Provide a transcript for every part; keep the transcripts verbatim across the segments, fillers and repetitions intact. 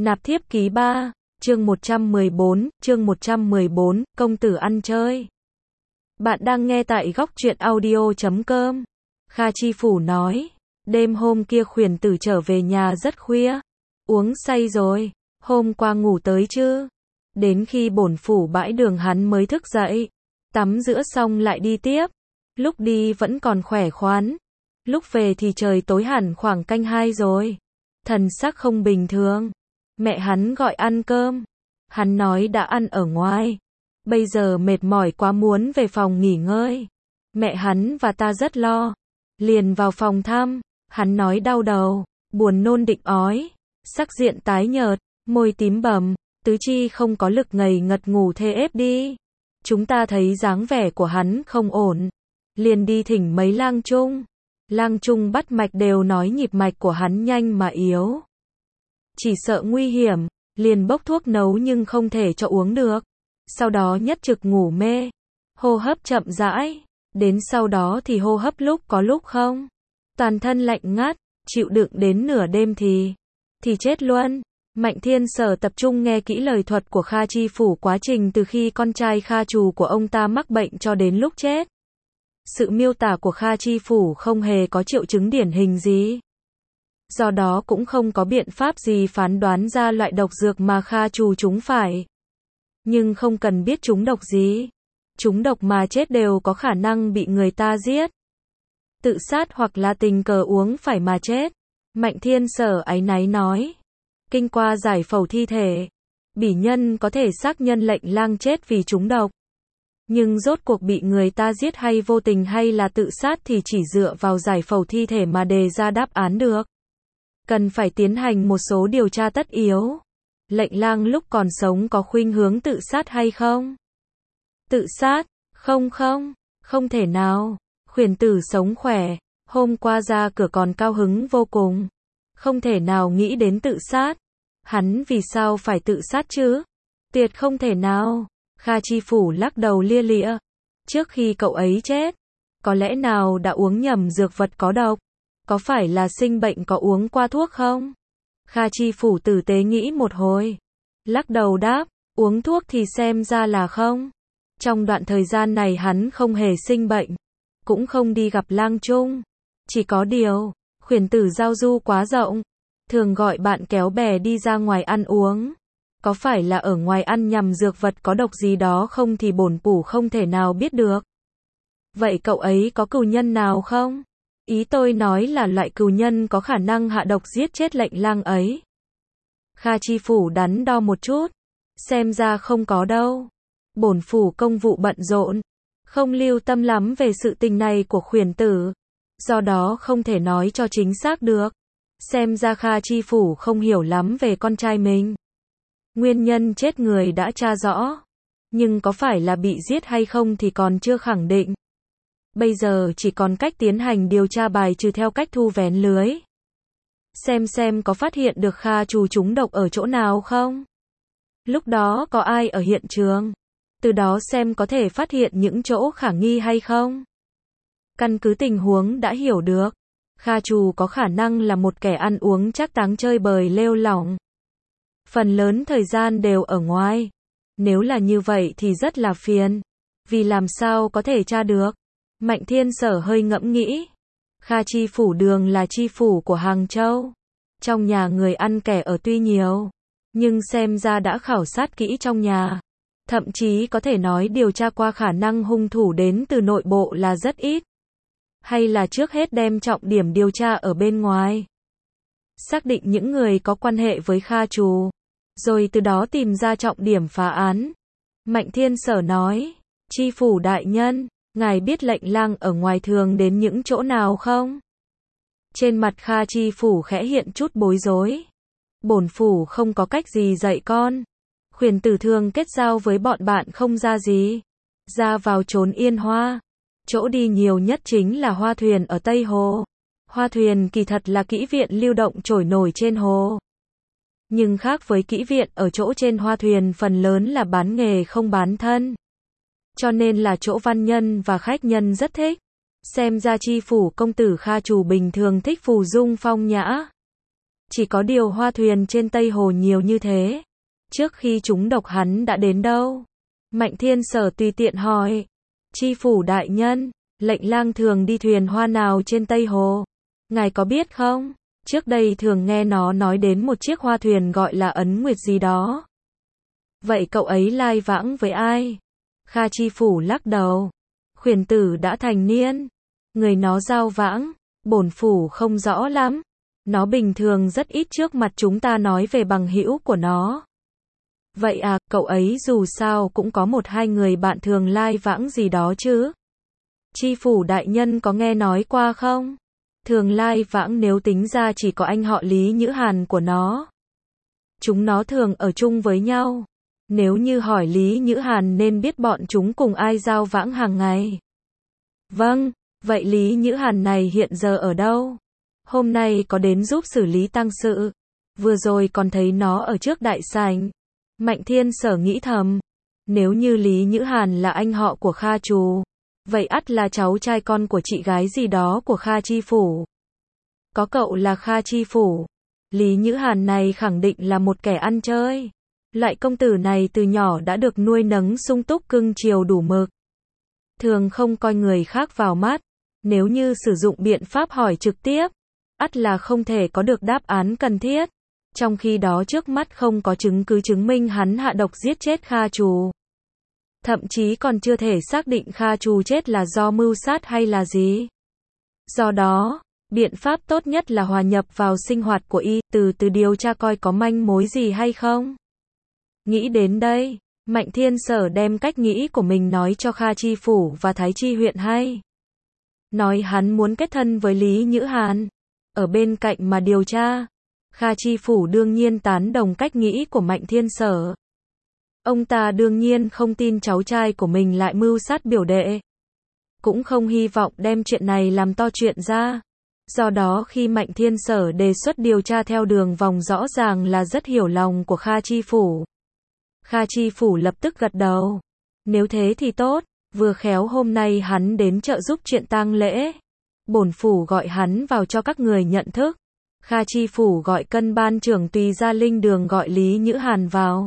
Nạp thiếp ký ba, chương một trăm mười bốn, chương một trăm mười bốn, công tử ăn chơi. Bạn đang nghe tại góc truyện audio chấm com. Kha Chi Phủ nói, đêm hôm kia Khuyển Tử trở về nhà rất khuya, uống say rồi, hôm qua ngủ tới chứ. Đến khi bổn phủ bãi đường hắn mới thức dậy, tắm rửa xong lại đi tiếp. Lúc đi vẫn còn khỏe khoắn, lúc về thì trời tối hẳn khoảng canh hai rồi. Thần sắc không bình thường. Mẹ hắn gọi ăn cơm. Hắn nói đã ăn ở ngoài. Bây giờ mệt mỏi quá muốn về phòng nghỉ ngơi. Mẹ hắn và ta rất lo. Liền vào phòng thăm. Hắn nói đau đầu, buồn nôn định ói. Sắc diện tái nhợt, môi tím bầm, tứ chi không có lực ngầy ngật ngủ thê ép đi. Chúng ta thấy dáng vẻ của hắn không ổn. Liền đi thỉnh mấy lang trung. Lang trung bắt mạch đều nói nhịp mạch của hắn nhanh mà yếu. Chỉ sợ nguy hiểm, liền bốc thuốc nấu nhưng không thể cho uống được. Sau đó nhất trực ngủ mê, hô hấp chậm rãi, đến sau đó thì hô hấp lúc có lúc không. Toàn thân lạnh ngắt, chịu đựng đến nửa đêm thì, thì chết luôn. Mạnh Thiên Sở tập trung nghe kỹ lời thuật của Kha Chi Phủ quá trình từ khi con trai Kha Trù của ông ta mắc bệnh cho đến lúc chết. Sự miêu tả của Kha Chi Phủ không hề có triệu chứng điển hình gì. Do đó cũng không có biện pháp gì phán đoán ra loại độc dược mà Kha Trù trúng phải. Nhưng không cần biết trúng độc gì. Trúng độc mà chết đều có khả năng bị người ta giết. Tự sát hoặc là tình cờ uống phải mà chết. Mạnh Thiên Sở áy náy nói. Kinh qua giải phẫu thi thể, bỉ nhân có thể xác nhân lệnh lang chết vì trúng độc. Nhưng rốt cuộc bị người ta giết hay vô tình hay là tự sát thì chỉ dựa vào giải phẫu thi thể mà đề ra đáp án được. Cần phải tiến hành một số điều tra tất yếu. Lệnh lang lúc còn sống có khuynh hướng tự sát hay không? Tự sát? Không không, không thể nào. Khuyển Tử sống khỏe, hôm qua ra cửa còn cao hứng vô cùng. Không thể nào nghĩ đến tự sát. Hắn vì sao phải tự sát chứ? Tuyệt không thể nào. Kha Chi Phủ lắc đầu lia lịa. Trước khi cậu ấy chết, có lẽ nào đã uống nhầm dược vật có độc? Có phải là sinh bệnh có uống qua thuốc không? Kha Chi Phủ tử tế nghĩ một hồi. Lắc đầu đáp, uống thuốc thì xem ra là không. Trong đoạn thời gian này hắn không hề sinh bệnh, cũng không đi gặp lang trung. Chỉ có điều, Khuyển Tử giao du quá rộng, thường gọi bạn kéo bè đi ra ngoài ăn uống. Có phải là ở ngoài ăn nhầm dược vật có độc gì đó không thì bổn phủ không thể nào biết được. Vậy cậu ấy có cừu nhân nào không? Ý tôi nói là loại cừu nhân có khả năng hạ độc giết chết lệnh lang ấy. Kha Chi Phủ đắn đo một chút. Xem ra không có đâu. Bổn phủ công vụ bận rộn, không lưu tâm lắm về sự tình này của Khuyển Tử. Do đó không thể nói cho chính xác được. Xem ra Kha Chi Phủ không hiểu lắm về con trai mình. Nguyên nhân chết người đã tra rõ. Nhưng có phải là bị giết hay không thì còn chưa khẳng định. Bây giờ chỉ còn cách tiến hành điều tra bài trừ theo cách thu vén lưới. Xem xem có phát hiện được Kha Trù trúng độc ở chỗ nào không? Lúc đó có ai ở hiện trường? Từ đó xem có thể phát hiện những chỗ khả nghi hay không? Căn cứ tình huống đã hiểu được, Kha Trù có khả năng là một kẻ ăn uống trác táng chơi bời lêu lỏng. Phần lớn thời gian đều ở ngoài. Nếu là như vậy thì rất là phiền. Vì làm sao có thể tra được? Mạnh Thiên Sở hơi ngẫm nghĩ. Kha Chi Phủ đường là chi phủ của Hàng Châu. Trong nhà người ăn kẻ ở tuy nhiều, nhưng xem ra đã khảo sát kỹ trong nhà. Thậm chí có thể nói điều tra qua khả năng hung thủ đến từ nội bộ là rất ít. Hay là trước hết đem trọng điểm điều tra ở bên ngoài. Xác định những người có quan hệ với Kha Trù, rồi từ đó tìm ra trọng điểm phá án. Mạnh Thiên Sở nói, Chi Phủ đại nhân, ngài biết lệnh lang ở ngoài thường đến những chỗ nào không? Trên mặt Kha Chi Phủ khẽ hiện chút bối rối. Bổn phủ không có cách gì dạy con. Khuyển Tử thường kết giao với bọn bạn không ra gì. Ra vào trốn Yên Hoa. Chỗ đi nhiều nhất chính là Hoa Thuyền ở Tây Hồ. Hoa Thuyền kỳ thật là kỹ viện lưu động trôi nổi trên hồ. Nhưng khác với kỹ viện ở chỗ trên Hoa Thuyền phần lớn là bán nghề không bán thân. Cho nên là chỗ văn nhân và khách nhân rất thích. Xem ra Chi Phủ công tử Kha Trù bình thường thích phù dung phong nhã. Chỉ có điều hoa thuyền trên Tây Hồ nhiều như thế. Trước khi chúng độc hắn đã đến đâu? Mạnh Thiên Sở tùy tiện hỏi. Chi phủ đại nhân, lệnh lang thường đi thuyền hoa nào trên Tây Hồ? Ngài có biết không? Trước đây thường nghe nó nói đến một chiếc hoa thuyền gọi là Ấn Nguyệt gì đó. Vậy cậu ấy lai vãng với ai? Kha chi phủ lắc đầu. Khuyển tử đã thành niên. Người nó giao vãng, bổn phủ không rõ lắm. Nó bình thường rất ít trước mặt chúng ta nói về bằng hữu của nó. Vậy à, cậu ấy dù sao cũng có một hai người bạn thường lai vãng gì đó chứ? Chi phủ đại nhân có nghe nói qua không? Thường lai vãng nếu tính ra chỉ có anh họ Lý Nhữ Hàn của nó. Chúng nó thường ở chung với nhau. Nếu như hỏi Lý Nhữ Hàn nên biết bọn chúng cùng ai giao vãng hàng ngày. Vâng, vậy Lý Nhữ Hàn này hiện giờ ở đâu? Hôm nay có đến giúp xử lý tang sự. Vừa rồi còn thấy nó ở trước đại sảnh. Mạnh Thiên Sở nghĩ thầm. Nếu như Lý Nhữ Hàn là anh họ của Kha Trù, vậy ắt là cháu trai con của chị gái gì đó của Kha Chi Phủ. Có cậu là Kha Chi Phủ. Lý Nhữ Hàn này khẳng định là một kẻ ăn chơi. Loại công tử này từ nhỏ đã được nuôi nấng sung túc cưng chiều đủ mực. Thường không coi người khác vào mắt. Nếu như sử dụng biện pháp hỏi trực tiếp, ắt là không thể có được đáp án cần thiết. Trong khi đó trước mắt không có chứng cứ chứng minh hắn hạ độc giết chết Kha Trù. Thậm chí còn chưa thể xác định Kha Trù chết là do mưu sát hay là gì. Do đó, biện pháp tốt nhất là hòa nhập vào sinh hoạt của y, từ từ điều tra coi có manh mối gì hay không. Nghĩ đến đây, Mạnh Thiên Sở đem cách nghĩ của mình nói cho Kha Chi Phủ và Thái Chi huyện hay. Nói hắn muốn kết thân với Lý Nhữ Hàn. Ở bên cạnh mà điều tra. Kha Chi Phủ đương nhiên tán đồng cách nghĩ của Mạnh Thiên Sở. Ông ta đương nhiên không tin cháu trai của mình lại mưu sát biểu đệ. Cũng không hy vọng đem chuyện này làm to chuyện ra. Do đó khi Mạnh Thiên Sở đề xuất điều tra theo đường vòng rõ ràng là rất hiểu lòng của Kha Chi Phủ. Kha Chi Phủ lập tức gật đầu. Nếu thế thì tốt, vừa khéo hôm nay hắn đến trợ giúp chuyện tang lễ. Bổn phủ gọi hắn vào cho các người nhận thức. Kha Chi Phủ gọi cân ban trưởng tùy gia linh đường gọi Lý Nhữ Hàn vào.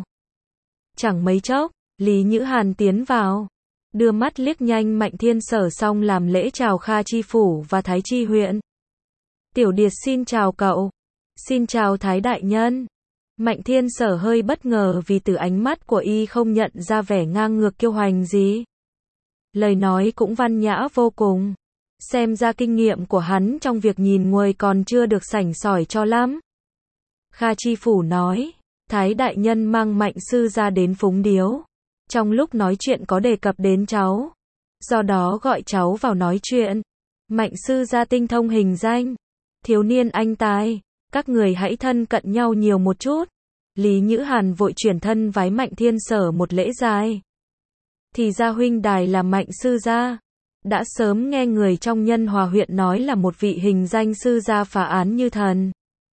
Chẳng mấy chốc, Lý Nhữ Hàn tiến vào. Đưa mắt liếc nhanh Mạnh Thiên Sở xong làm lễ chào Kha Chi Phủ và Thái Chi huyện. Tiểu Điệt xin chào cậu. Xin chào Thái đại nhân. Mạnh Thiên Sở hơi bất ngờ vì từ ánh mắt của y không nhận ra vẻ ngang ngược kiêu hoành gì. Lời nói cũng văn nhã vô cùng. Xem ra kinh nghiệm của hắn trong việc nhìn người còn chưa được sảnh sỏi cho lắm. Kha Chi Phủ nói, Thái đại nhân mang Mạnh sư ra đến phúng điếu. Trong lúc nói chuyện có đề cập đến cháu. Do đó gọi cháu vào nói chuyện. Mạnh sư gia tinh thông hình danh. Thiếu niên anh tài. Các người hãy thân cận nhau nhiều một chút. Lý Nhữ Hàn vội chuyển thân vái Mạnh Thiên Sở một lễ dài. Thì ra huynh đài là Mạnh sư gia. Đã sớm nghe người trong Nhân Hòa huyện nói là một vị hình danh sư gia phá án như thần.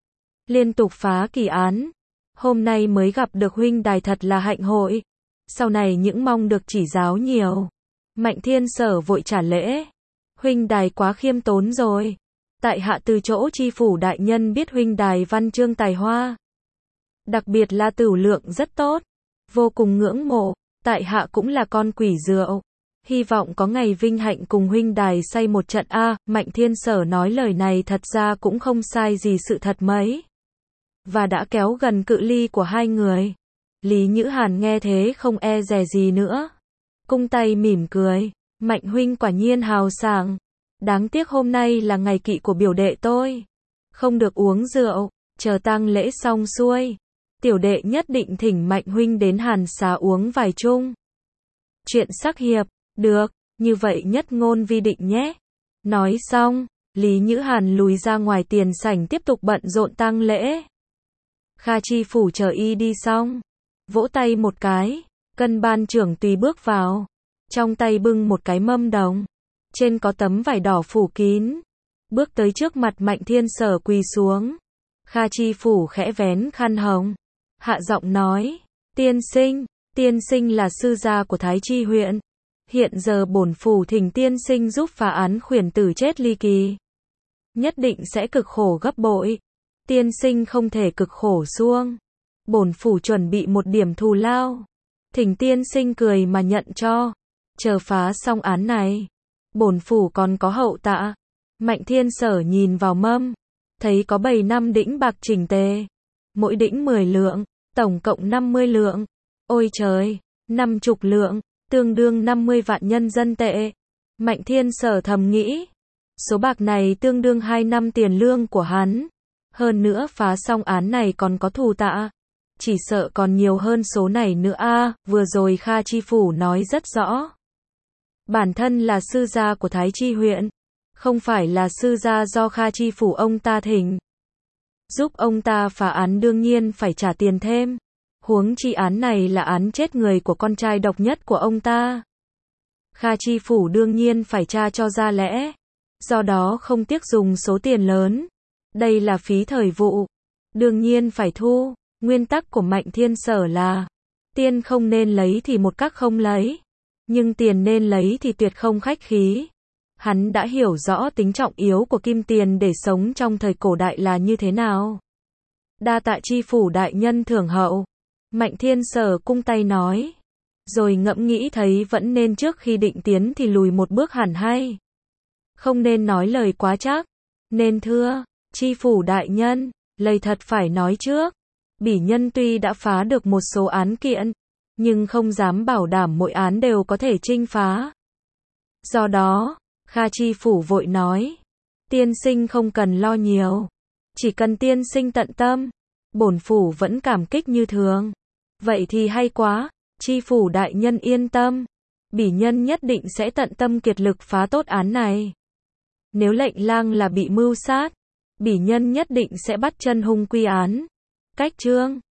Liên tục phá kỳ án. Hôm nay mới gặp được huynh đài thật là hạnh hội. Sau này những mong được chỉ giáo nhiều. Mạnh Thiên Sở vội trả lễ. Huynh đài quá khiêm tốn rồi. Tại hạ từ chỗ Chi Phủ đại nhân biết huynh đài văn chương tài hoa. Đặc biệt là tửu lượng rất tốt. Vô cùng ngưỡng mộ. Tại hạ cũng là con quỷ rượu. Hy vọng có ngày vinh hạnh cùng huynh đài say một trận a. Mạnh Thiên Sở nói lời này thật ra cũng không sai gì sự thật mấy. Và đã kéo gần cự ly của hai người. Lý Nhữ Hàn nghe thế không e dè gì nữa. Cung tay mỉm cười. Mạnh huynh quả nhiên hào sảng. Đáng tiếc hôm nay là ngày kỵ của biểu đệ tôi. Không được uống rượu. Chờ tang lễ xong xuôi. Tiểu đệ nhất định thỉnh Mạnh huynh đến Hàn Xá uống vài chung. Chuyện sắc hiệp. Được, như vậy nhất ngôn vi định nhé. Nói xong, Lý Nhữ Hàn lùi ra ngoài tiền sảnh tiếp tục bận rộn tang lễ. Kha Chi Phủ chờ y đi xong. Vỗ tay một cái, cân ban trưởng tùy bước vào. Trong tay bưng một cái mâm đồng. Trên có tấm vải đỏ phủ kín. Bước tới trước mặt Mạnh Thiên Sở quỳ xuống. Kha Chi Phủ khẽ vén khăn hồng. Hạ giọng nói, tiên sinh, tiên sinh là sư gia của Thái Chi huyện. Hiện giờ bổn phủ thỉnh tiên sinh giúp phá án khuyển tử chết ly kỳ. Nhất định sẽ cực khổ gấp bội. Tiên sinh không thể cực khổ xuông. Bổn phủ chuẩn bị một điểm thù lao. Thỉnh tiên sinh cười mà nhận cho. Chờ phá xong án này, bổn phủ còn có hậu tạ. Mạnh Thiên Sở nhìn vào mâm, thấy có bảy năm đĩnh bạc chỉnh tề. Mỗi đĩnh mười lượng, tổng cộng năm mươi lượng. Ôi trời, năm chục lượng, tương đương năm mươi vạn nhân dân tệ. Mạnh Thiên Sở thầm nghĩ, số bạc này tương đương hai năm tiền lương của hắn. Hơn nữa phá xong án này còn có thù tạ. Chỉ sợ còn nhiều hơn số này nữa a. À, vừa rồi Kha Chi Phủ nói rất rõ. Bản thân là sư gia của Thái Chi huyện, không phải là sư gia do Kha Chi Phủ ông ta thỉnh. Giúp ông ta phá án đương nhiên phải trả tiền thêm. Huống chi án này là án chết người của con trai độc nhất của ông ta. Kha Chi Phủ đương nhiên phải tra cho ra lẽ. Do đó không tiếc dùng số tiền lớn. Đây là phí thời vụ. Đương nhiên phải thu. Nguyên tắc của Mạnh Thiên Sở là tiền không nên lấy thì một các không lấy. Nhưng tiền nên lấy thì tuyệt không khách khí. Hắn đã hiểu rõ tính trọng yếu của kim tiền để sống trong thời cổ đại là như thế nào. Đa tạ Chi Phủ đại nhân thưởng hậu. Mạnh Thiên Sở cung tay nói. Rồi ngẫm nghĩ thấy vẫn nên trước khi định tiến thì lùi một bước hẳn hay. Không nên nói lời quá chắc. Nên thưa, Chi Phủ đại nhân, lời thật phải nói trước. Bỉ nhân tuy đã phá được một số án kiện, nhưng không dám bảo đảm mỗi án đều có thể chinh phá. Do đó, Kha Chi Phủ vội nói, tiên sinh không cần lo nhiều, chỉ cần tiên sinh tận tâm, bổn phủ vẫn cảm kích như thường. Vậy thì hay quá, Chi Phủ đại nhân yên tâm, bỉ nhân nhất định sẽ tận tâm kiệt lực phá tốt án này. Nếu lệnh lang là bị mưu sát, bỉ nhân nhất định sẽ bắt chân hung quy án. Cách chương